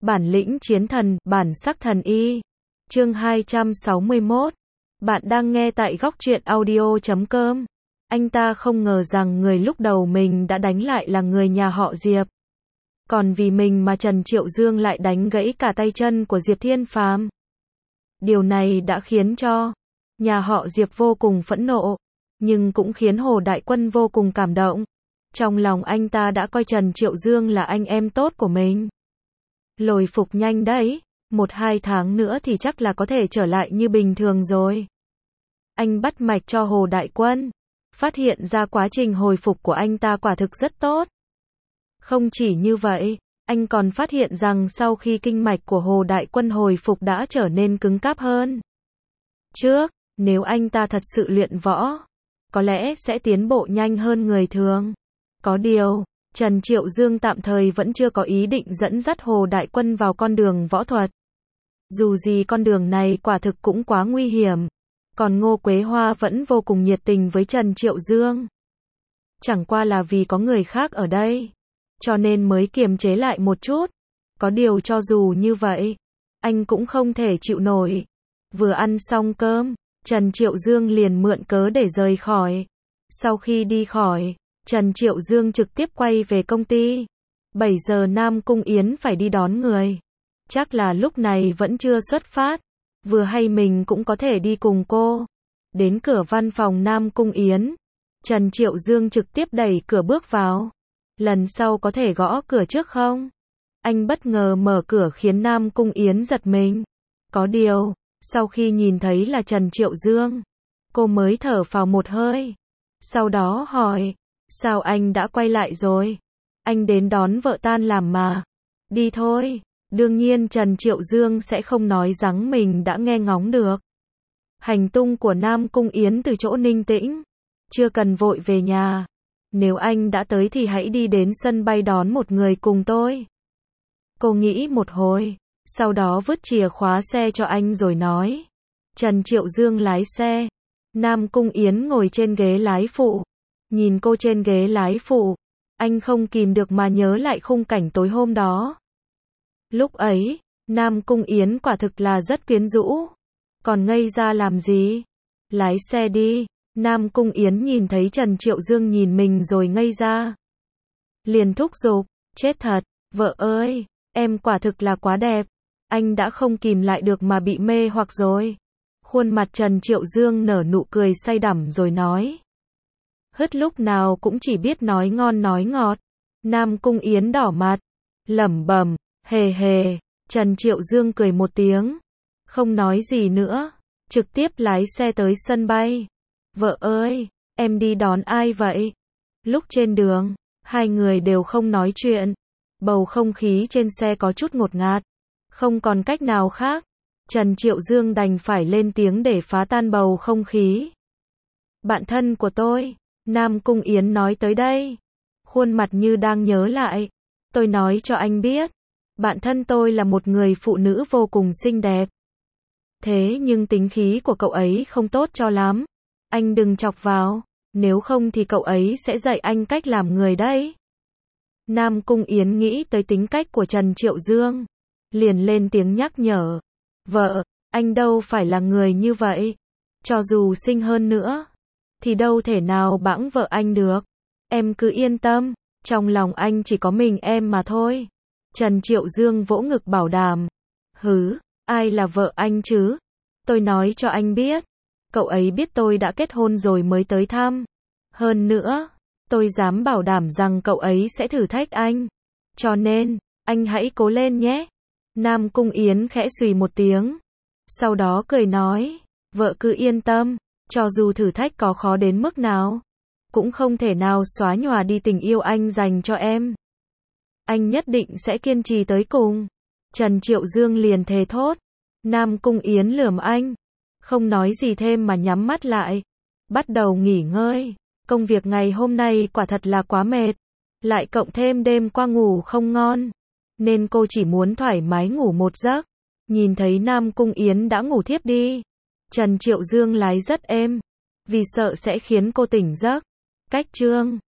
Bản lĩnh chiến thần, bản sắc thần y. Chương 261. Bạn đang nghe tại góc truyện audio.com. Anh ta không ngờ rằng người lúc đầu mình đã đánh lại là người nhà họ Diệp. Còn vì mình mà Trần Triệu Dương lại đánh gãy cả tay chân của Diệp Thiên Phàm. Điều này đã khiến cho nhà họ Diệp vô cùng phẫn nộ, nhưng cũng khiến Hồ Đại Quân vô cùng cảm động. Trong lòng anh ta đã coi Trần Triệu Dương là anh em tốt của mình. Lồi phục nhanh đấy, 1-2 tháng nữa thì chắc là có thể trở lại như bình thường rồi. Anh bắt mạch cho Hồ Đại Quân, phát hiện ra quá trình hồi phục của anh ta quả thực rất tốt. Không chỉ như vậy, anh còn phát hiện rằng sau khi kinh mạch của Hồ Đại Quân hồi phục đã trở nên cứng cáp hơn trước, nếu anh ta thật sự luyện võ, có lẽ sẽ tiến bộ nhanh hơn người thường. Có điều, Trần Triệu Dương tạm thời vẫn chưa có ý định dẫn dắt Hồ Đại Quân vào con đường võ thuật. Dù gì con đường này quả thực cũng quá nguy hiểm. Còn Ngô Quế Hoa vẫn vô cùng nhiệt tình với Trần Triệu Dương. Chẳng qua là vì có người khác ở đây, cho nên mới kiềm chế lại một chút. Có điều cho dù như vậy, anh cũng không thể chịu nổi. Vừa ăn xong cơm, Trần Triệu Dương liền mượn cớ để rời khỏi. Sau khi đi khỏi, Trần Triệu Dương trực tiếp quay về công ty. 7 giờ Nam Cung Yến phải đi đón người. Chắc là lúc này vẫn chưa xuất phát. Vừa hay mình cũng có thể đi cùng cô. Đến cửa văn phòng Nam Cung Yến, Trần Triệu Dương trực tiếp đẩy cửa bước vào. Lần sau có thể gõ cửa trước không? Anh bất ngờ mở cửa khiến Nam Cung Yến giật mình. Có điều, sau khi nhìn thấy là Trần Triệu Dương, cô mới thở phào một hơi. Sau đó hỏi, sao anh đã quay lại rồi? Anh đến đón vợ tan làm mà. Đi thôi. Đương nhiên Trần Triệu Dương sẽ không nói rằng mình đã nghe ngóng được hành tung của Nam Cung Yến từ chỗ Ninh Tĩnh. Chưa cần vội về nhà. Nếu anh đã tới thì hãy đi đến sân bay đón một người cùng tôi. Cô nghĩ một hồi, sau đó vứt chìa khóa xe cho anh rồi nói. Trần Triệu Dương lái xe. Nam Cung Yến ngồi trên ghế lái phụ. Nhìn cô trên ghế lái phụ, anh không kìm được mà nhớ lại khung cảnh tối hôm đó. Lúc ấy, Nam Cung Yến quả thực là rất quyến rũ. Còn ngây ra làm gì? Lái xe đi. Nam Cung Yến nhìn thấy Trần Triệu Dương nhìn mình rồi ngây ra. Liền thúc giục, chết thật, vợ ơi, em quả thực là quá đẹp. Anh đã không kìm lại được mà bị mê hoặc rồi. Khuôn mặt Trần Triệu Dương nở nụ cười say đắm rồi nói. Hứt lúc nào cũng chỉ biết nói ngon nói ngọt. Nam Cung Yến đỏ mặt, lẩm bẩm, hề hề. Trần Triệu Dương cười một tiếng, không nói gì nữa, trực tiếp lái xe tới sân bay. Vợ ơi, em đi đón ai vậy? Lúc trên đường, hai người đều không nói chuyện. Bầu không khí trên xe có chút ngột ngạt. Không còn cách nào khác, Trần Triệu Dương đành phải lên tiếng để phá tan bầu không khí. Bạn thân của tôi, Nam Cung Yến nói tới đây, khuôn mặt như đang nhớ lại. Tôi nói cho anh biết, bạn thân tôi là một người phụ nữ vô cùng xinh đẹp. Thế nhưng tính khí của cậu ấy không tốt cho lắm. Anh đừng chọc vào, nếu không thì cậu ấy sẽ dạy anh cách làm người đấy. Nam Cung Yến nghĩ tới tính cách của Trần Triệu Dương, liền lên tiếng nhắc nhở. Vợ, anh đâu phải là người như vậy. Cho dù xinh hơn nữa, thì đâu thể nào bẵng vợ anh được. Em cứ yên tâm, trong lòng anh chỉ có mình em mà thôi. Trần Triệu Dương vỗ ngực bảo đảm. Hứ, ai là vợ anh chứ? Tôi nói cho anh biết. Cậu ấy biết tôi đã kết hôn rồi mới tới thăm. Hơn nữa, tôi dám bảo đảm rằng cậu ấy sẽ thử thách anh. Cho nên, anh hãy cố lên nhé. Nam Cung Yến khẽ xùy một tiếng. Sau đó cười nói, vợ cứ yên tâm, cho dù thử thách có khó đến mức nào, cũng không thể nào xóa nhòa đi tình yêu anh dành cho em. Anh nhất định sẽ kiên trì tới cùng. Trần Triệu Dương liền thề thốt. Nam Cung Yến lườm anh, không nói gì thêm mà nhắm mắt lại, bắt đầu nghỉ ngơi. Công việc ngày hôm nay quả thật là quá mệt, lại cộng thêm đêm qua ngủ không ngon, nên cô chỉ muốn thoải mái ngủ một giấc. Nhìn thấy Nam Cung Yến đã ngủ thiếp đi, Trần Triệu Dương lái rất êm, vì sợ sẽ khiến cô tỉnh giấc. Cách chương